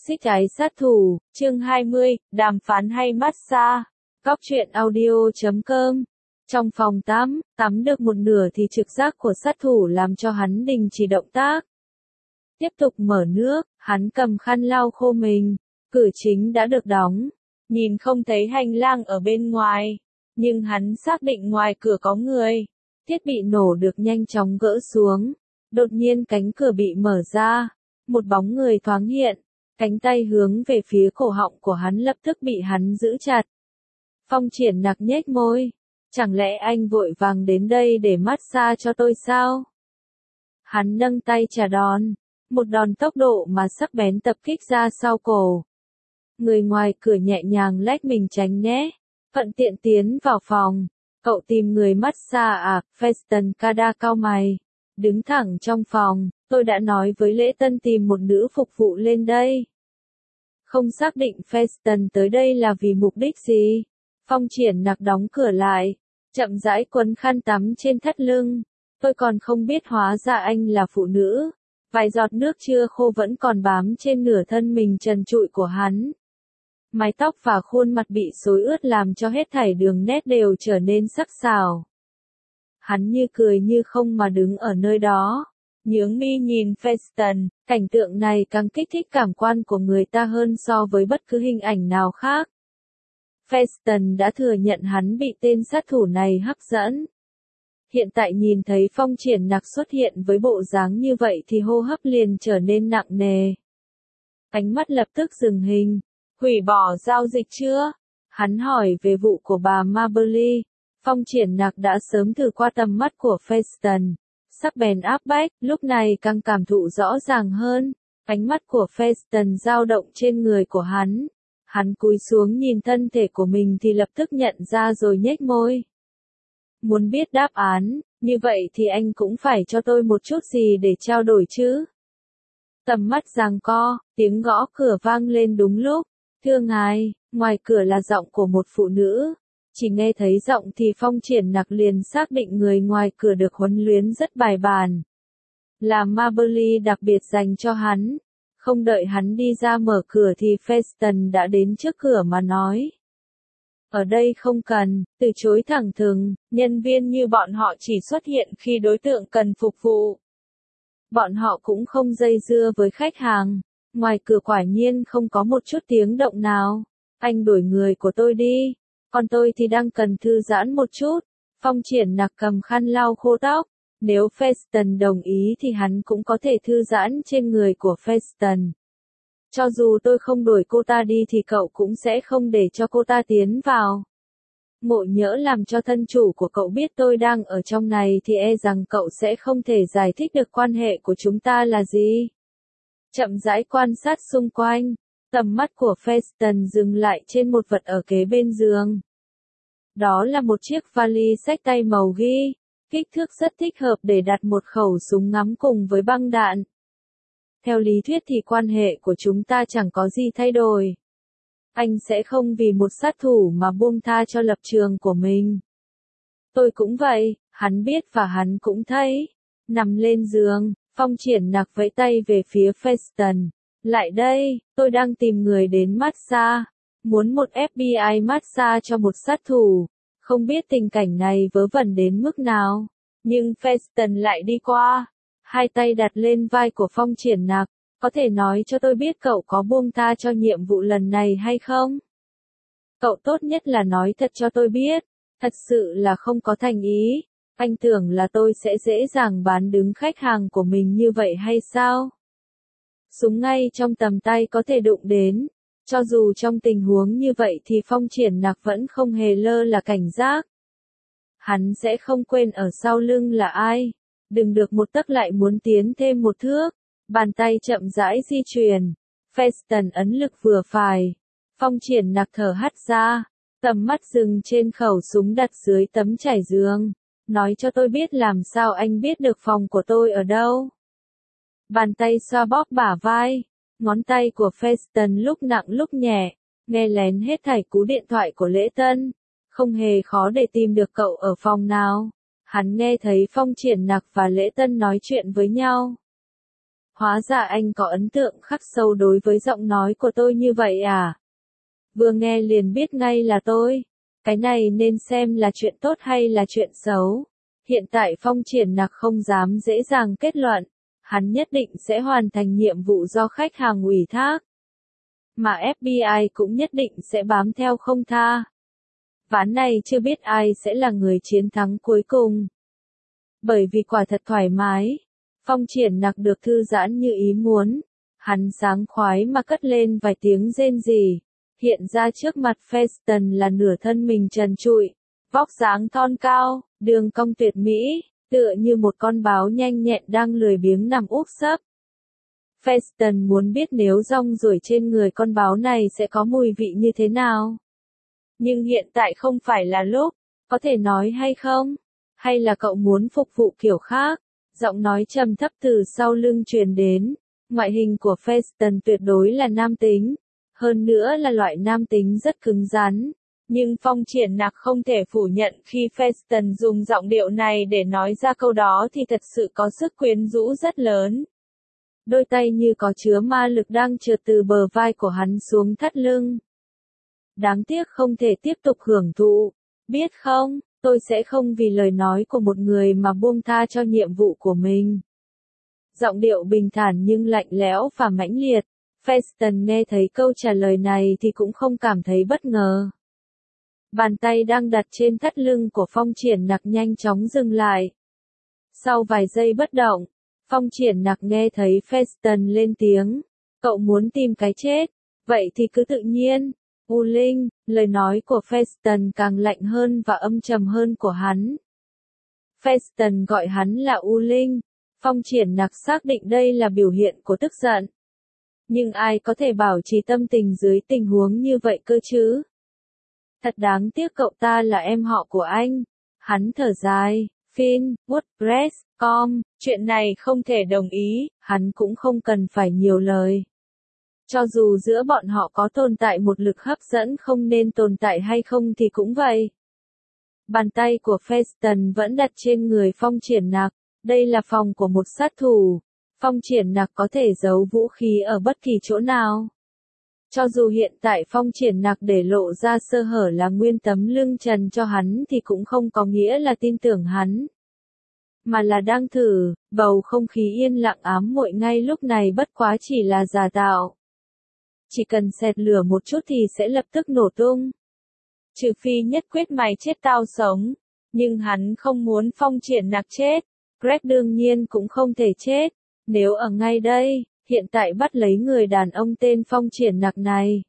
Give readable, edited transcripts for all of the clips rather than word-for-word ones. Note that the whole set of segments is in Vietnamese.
Toxic ái sát thủ, chương 20, đàm phán hay massage. Góc truyện audio.com. Trong phòng tắm được một nửa thì trực giác của sát thủ làm cho hắn đình chỉ động tác. Tiếp tục mở nước, hắn cầm khăn lau khô mình. Cửa chính đã được đóng, nhìn không thấy hành lang ở bên ngoài, nhưng hắn xác định ngoài cửa có người. Thiết bị nổ được nhanh chóng gỡ xuống. Đột nhiên cánh cửa bị mở ra, một bóng người thoáng hiện, cánh tay hướng về phía cổ họng của hắn lập tức bị hắn giữ chặt. Phong Triển Nặc nhếch môi, chẳng lẽ anh vội vàng đến đây để massage cho tôi sao? Hắn nâng tay trả đòn, một đòn tốc độ mà sắc bén tập kích ra sau cổ. Người ngoài cửa nhẹ nhàng lách mình tránh né, thuận tiện tiến vào phòng. Cậu tìm người massage à? Feston Kada cau mày, đứng thẳng trong phòng. Tôi đã nói với Lễ Tân tìm một nữ phục vụ lên đây. Không xác định Feston tới đây là vì mục đích gì. Phong Triển Nặc đóng cửa lại, chậm rãi quấn khăn tắm trên thắt lưng. Tôi còn không biết hóa ra anh là phụ nữ. Vài giọt nước chưa khô vẫn còn bám trên nửa thân mình trần trụi của hắn. Mái tóc và khuôn mặt bị xối ướt làm cho hết thảy đường nét đều trở nên sắc sảo. Hắn như cười như không mà đứng ở nơi đó, nhướng mi nhìn Feston. Cảnh tượng này càng kích thích cảm quan của người ta hơn so với bất cứ hình ảnh nào khác. Feston đã thừa nhận hắn bị tên sát thủ này hấp dẫn. Hiện tại nhìn thấy Phong Triển Nặc xuất hiện với bộ dáng như vậy thì hô hấp liền trở nên nặng nề. Ánh mắt lập tức dừng hình. Hủy bỏ giao dịch chưa? Hắn hỏi về vụ của bà Marberly. Phong Triển Nặc đã sớm thử qua tầm mắt của Feston. Sắc bén áp bách, lúc này càng cảm thụ rõ ràng hơn. Ánh mắt của Feston dao động trên người của hắn. Hắn cúi xuống nhìn thân thể của mình thì lập tức nhận ra rồi nhếch môi. Muốn biết đáp án, như vậy thì anh cũng phải cho tôi một chút gì để trao đổi chứ. Tầm mắt giằng co, tiếng gõ cửa vang lên đúng lúc. Thưa ngài, ngoài cửa là giọng của một phụ nữ. Chỉ nghe thấy giọng thì Phong Triển Nặc liền xác định người ngoài cửa được huấn luyện rất bài bản. Là Marberly đặc biệt dành cho hắn. Không đợi hắn đi ra mở cửa thì Feston đã đến trước cửa mà nói. Ở đây không cần, từ chối thẳng thừng, nhân viên như bọn họ chỉ xuất hiện khi đối tượng cần phục vụ. Bọn họ cũng không dây dưa với khách hàng. Ngoài cửa quả nhiên không có một chút tiếng động nào. Anh đuổi người của tôi đi. Còn tôi thì đang cần thư giãn một chút. Phong Triển Nặc cầm khăn lau khô tóc. Nếu Feston đồng ý thì hắn cũng có thể thư giãn trên người của Feston. Cho dù tôi không đuổi cô ta đi thì cậu cũng sẽ không để cho cô ta tiến vào. Ngộ nhỡ làm cho thân chủ của cậu biết tôi đang ở trong này thì e rằng cậu sẽ không thể giải thích được quan hệ của chúng ta là gì. Chậm rãi quan sát xung quanh, tầm mắt của Feston dừng lại trên một vật ở kế bên giường. Đó là một chiếc vali xách tay màu ghi, kích thước rất thích hợp để đặt một khẩu súng ngắm cùng với băng đạn. Theo lý thuyết thì quan hệ của chúng ta chẳng có gì thay đổi. Anh sẽ không vì một sát thủ mà buông tha cho lập trường của mình. Tôi cũng vậy, hắn biết và hắn cũng thấy. Nằm lên giường, Phong Triển Nặc vẫy tay về phía Feston. Lại đây, tôi đang tìm người đến massage. Muốn một FBI massage cho một sát thủ. Không biết tình cảnh này vớ vẩn đến mức nào. Nhưng Feston lại đi qua. Hai tay đặt lên vai của Phong Triển Nặc. Có thể nói cho tôi biết cậu có buông tha cho nhiệm vụ lần này hay không? Cậu tốt nhất là nói thật cho tôi biết. Thật sự là không có thành ý. Anh tưởng là tôi sẽ dễ dàng bán đứng khách hàng của mình như vậy hay sao? Súng ngay trong tầm tay có thể đụng đến. Cho dù trong tình huống như vậy thì Phong Triển Nặc vẫn không hề lơ là cảnh giác. Hắn sẽ không quên ở sau lưng là ai. Đừng được một tấc lại muốn tiến thêm một thước. Bàn tay chậm rãi di chuyển. Feston ấn lực vừa phải. Phong Triển Nặc thở hắt ra. Tầm mắt dừng trên khẩu súng đặt dưới tấm trải giường. Nói cho tôi biết làm sao anh biết được phòng của tôi ở đâu. Bàn tay xoa bóp bả vai. Ngón tay của Feston lúc nặng lúc nhẹ. Nghe lén hết thảy cú điện thoại của Lễ Tân. Không hề khó để tìm được cậu ở phòng nào. Hắn nghe thấy Phong Triển Nặc và Lễ Tân nói chuyện với nhau. Hóa ra anh có ấn tượng khắc sâu đối với giọng nói của tôi như vậy à? Vừa nghe liền biết ngay là tôi. Cái này nên xem là chuyện tốt hay là chuyện xấu. Hiện tại Phong Triển Nặc không dám dễ dàng kết luận. Hắn nhất định sẽ hoàn thành nhiệm vụ do khách hàng ủy thác. Mà FBI cũng nhất định sẽ bám theo không tha. Ván này chưa biết ai sẽ là người chiến thắng cuối cùng. Bởi vì quả thật thoải mái. Phong Triển Nặc được thư giãn như ý muốn. Hắn sảng khoái mà cất lên vài tiếng rên rỉ. Hiện ra trước mặt Feston là nửa thân mình trần trụi. Vóc dáng thon cao, đường cong tuyệt mỹ, tựa như một con báo nhanh nhẹn đang lười biếng nằm úp sấp. Feston muốn biết nếu rong ruổi trên người con báo này sẽ có mùi vị như thế nào. Nhưng hiện tại không phải là lúc, có thể nói hay không? Hay là cậu muốn phục vụ kiểu khác? Giọng nói trầm thấp từ sau lưng truyền đến. Ngoại hình của Feston tuyệt đối là nam tính. Hơn nữa là loại nam tính rất cứng rắn. Nhưng Phong Triển Nặc không thể phủ nhận khi Feston dùng giọng điệu này để nói ra câu đó thì thật sự có sức quyến rũ rất lớn. Đôi tay như có chứa ma lực đang trượt từ bờ vai của hắn xuống thắt lưng. Đáng tiếc không thể tiếp tục hưởng thụ. Biết không, tôi sẽ không vì lời nói của một người mà buông tha cho nhiệm vụ của mình. Giọng điệu bình thản nhưng lạnh lẽo và mãnh liệt. Feston nghe thấy câu trả lời này thì cũng không cảm thấy bất ngờ. Bàn tay đang đặt trên thắt lưng của Phong Triển Nặc nhanh chóng dừng lại. Sau vài giây bất động, Phong Triển Nặc nghe thấy Feston lên tiếng. Cậu muốn tìm cái chết, vậy thì cứ tự nhiên. U Linh, lời nói của Feston càng lạnh hơn và âm trầm hơn của hắn. Feston gọi hắn là U Linh. Phong Triển Nặc xác định đây là biểu hiện của tức giận. Nhưng ai có thể bảo trì tâm tình dưới tình huống như vậy cơ chứ? Thật đáng tiếc cậu ta là em họ của anh. Hắn thở dài. Finn, WordPress.com, chuyện này không thể đồng ý, hắn cũng không cần phải nhiều lời. Cho dù giữa bọn họ có tồn tại một lực hấp dẫn không nên tồn tại hay không thì cũng vậy. Bàn tay của Feston vẫn đặt trên người Phong Triển Nặc. Đây là phòng của một sát thủ. Phong Triển Nặc có thể giấu vũ khí ở bất kỳ chỗ nào. Cho dù hiện tại Phong Triển Nặc để lộ ra sơ hở là nguyên tấm lưng trần cho hắn thì cũng không có nghĩa là tin tưởng hắn. Mà là đang thử, bầu không khí yên lặng ám muội ngay lúc này bất quá chỉ là giả tạo. Chỉ cần xẹt lửa một chút thì sẽ lập tức nổ tung. Trừ phi nhất quyết mày chết tao sống. Nhưng hắn không muốn Phong Triển Nặc chết. Greg đương nhiên cũng không thể chết. Nếu ở ngay đây, hiện tại bắt lấy người đàn ông tên Phong Triển Nặc này.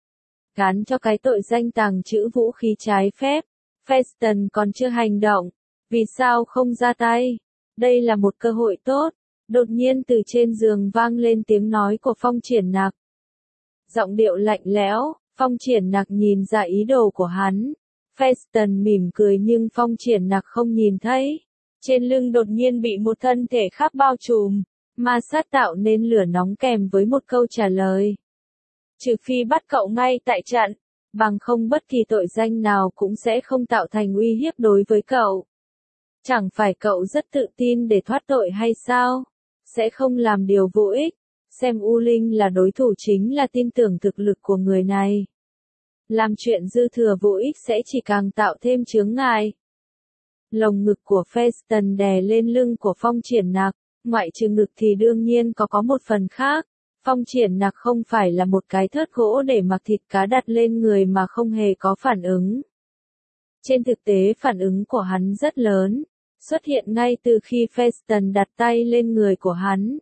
Gán cho cái tội danh tàng trữ vũ khí trái phép. Feston còn chưa hành động. Vì sao không ra tay? Đây là một cơ hội tốt. Đột nhiên từ trên giường vang lên tiếng nói của Phong Triển Nặc. Giọng điệu lạnh lẽo, Phong Triển Nặc nhìn ra ý đồ của hắn. Feston mỉm cười nhưng Phong Triển Nặc không nhìn thấy. Trên lưng đột nhiên bị một thân thể khác bao trùm. Ma sát tạo nên lửa nóng kèm với một câu trả lời. Trừ phi bắt cậu ngay tại trận, bằng không bất kỳ tội danh nào cũng sẽ không tạo thành uy hiếp đối với cậu. Chẳng phải cậu rất tự tin để thoát tội hay sao? Sẽ không làm điều vô ích. Xem U Linh là đối thủ chính là tin tưởng thực lực của người này. Làm chuyện dư thừa vô ích sẽ chỉ càng tạo thêm chướng ngại. Lồng ngực của Feston đè lên lưng của Phong Triển Nặc. Ngoại trừ ngực thì đương nhiên có một phần khác. Phong Triển Nặc không phải là một cái thớt gỗ để mặc thịt cá đặt lên người mà không hề có phản ứng. Trên thực tế phản ứng của hắn rất lớn, xuất hiện ngay từ khi Feston đặt tay lên người của hắn.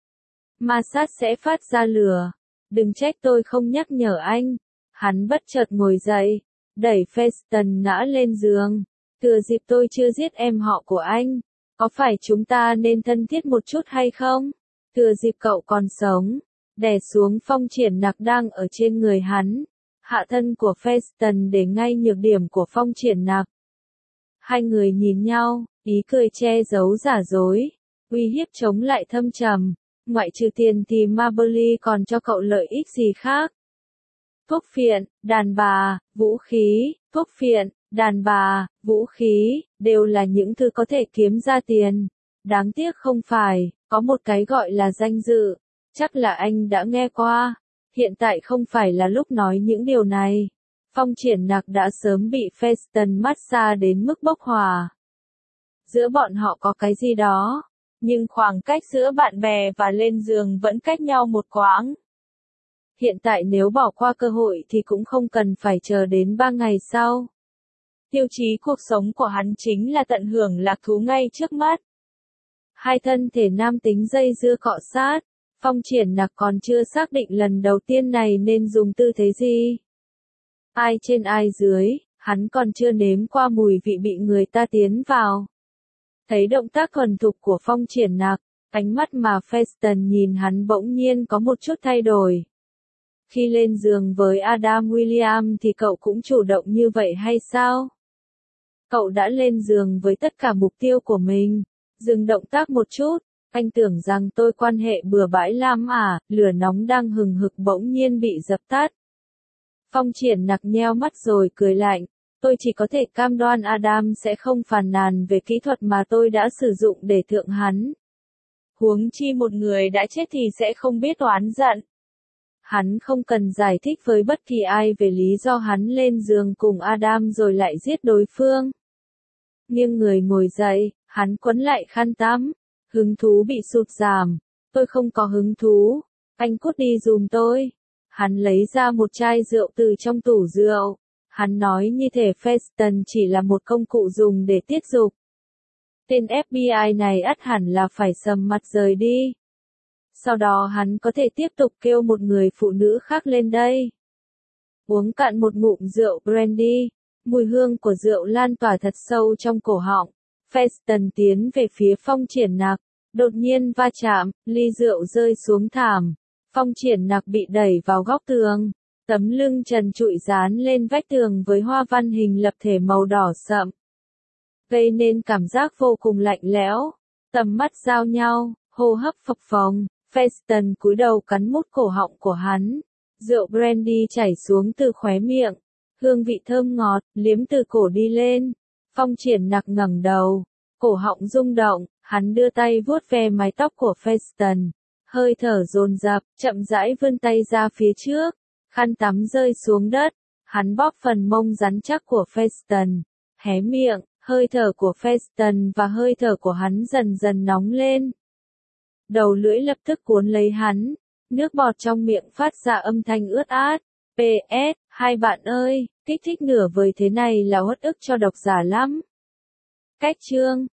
Ma sát sẽ phát ra lửa. Đừng trách tôi không nhắc nhở anh. Hắn bất chợt ngồi dậy, đẩy Feston ngã lên giường. Thừa dịp tôi chưa giết em họ của anh. Có phải chúng ta nên thân thiết một chút hay không? Thừa dịp cậu còn sống, đè xuống Phong Triển Nặc đang ở trên người hắn. Hạ thân của Feston để ngay nhược điểm của Phong Triển Nặc. Hai người nhìn nhau, ý cười che giấu giả dối. Uy hiếp chống lại thâm trầm. Ngoại trừ tiền thì Marbury còn cho cậu lợi ích gì khác? Thuốc phiện, đàn bà, vũ khí, thuốc phiện, đàn bà, vũ khí, đều là những thứ có thể kiếm ra tiền. Đáng tiếc không phải, Có một cái gọi là danh dự, chắc là anh đã nghe qua. Hiện tại không phải là lúc nói những điều này. Phong Triển Nặc đã sớm bị Feston massage đến mức bốc hỏa. Giữa bọn họ có cái gì đó, nhưng khoảng cách giữa bạn bè và lên giường vẫn cách nhau một quãng. Hiện tại nếu bỏ qua cơ hội thì cũng không cần phải chờ đến 3 ngày sau. Tiêu chí cuộc sống của hắn chính là tận hưởng lạc thú ngay trước mắt. Hai thân thể nam tính dây dưa cọ sát, Phong Triển Nặc còn chưa xác định lần đầu tiên này nên dùng tư thế gì. Ai trên ai dưới, hắn còn chưa nếm qua mùi vị bị người ta tiến vào. Thấy động tác thuần thục của Phong Triển Nặc, ánh mắt mà Feston nhìn hắn bỗng nhiên có một chút thay đổi. Khi lên giường với Adam Williams thì cậu cũng chủ động như vậy hay sao? Cậu đã lên giường với tất cả mục tiêu của mình. Dừng động tác một chút, anh tưởng rằng tôi quan hệ bừa bãi lắm à, lửa nóng đang hừng hực bỗng nhiên bị dập tắt. Phong Triển Nặc nheo mắt rồi cười lạnh, tôi chỉ có thể cam đoan Adam sẽ không phàn nàn về kỹ thuật mà tôi đã sử dụng để thượng hắn. Huống chi một người đã chết thì sẽ không biết oán giận. Hắn không cần giải thích với bất kỳ ai về lý do hắn lên giường cùng Adam rồi lại giết đối phương. Nghiêng người ngồi dậy, hắn quấn lại khăn tắm, hứng thú bị sụt giảm, tôi không có hứng thú, anh cút đi giùm tôi. Hắn lấy ra một chai rượu từ trong tủ rượu, hắn nói như thể Feston chỉ là một công cụ dùng để tiết dục. Tên FBI này ắt hẳn là phải sầm mặt rời đi. Sau đó hắn có thể tiếp tục kêu một người phụ nữ khác lên đây. Uống cạn một ngụm rượu brandy, mùi hương của rượu lan tỏa thật sâu trong cổ họng. Feston tiến về phía Phong Triển Nặc, đột nhiên va chạm, ly rượu rơi xuống thảm. Phong Triển Nặc bị đẩy vào góc tường, tấm lưng trần trụi dán lên vách tường với hoa văn hình lập thể màu đỏ sậm, gây nên cảm giác vô cùng lạnh lẽo. Tầm mắt giao nhau, hô hấp phập phồng, Feston cúi đầu cắn mút cổ họng của hắn. Rượu brandy chảy xuống từ khóe miệng, hương vị thơm ngọt, liếm từ cổ đi lên. Phong Triển Nặc ngẩng đầu, cổ họng rung động, hắn đưa tay vuốt ve mái tóc của Feston. Hơi thở dồn dập, chậm rãi vươn tay ra phía trước, khăn tắm rơi xuống đất, hắn bóp phần mông rắn chắc của Feston, hé miệng, hơi thở của Feston và hơi thở của hắn dần dần nóng lên. Đầu lưỡi lập tức cuốn lấy hắn, nước bọt trong miệng phát ra âm thanh ướt át. PS, hai bạn ơi, kích thích nửa vời thế này là uất ức cho độc giả lắm. Cách chương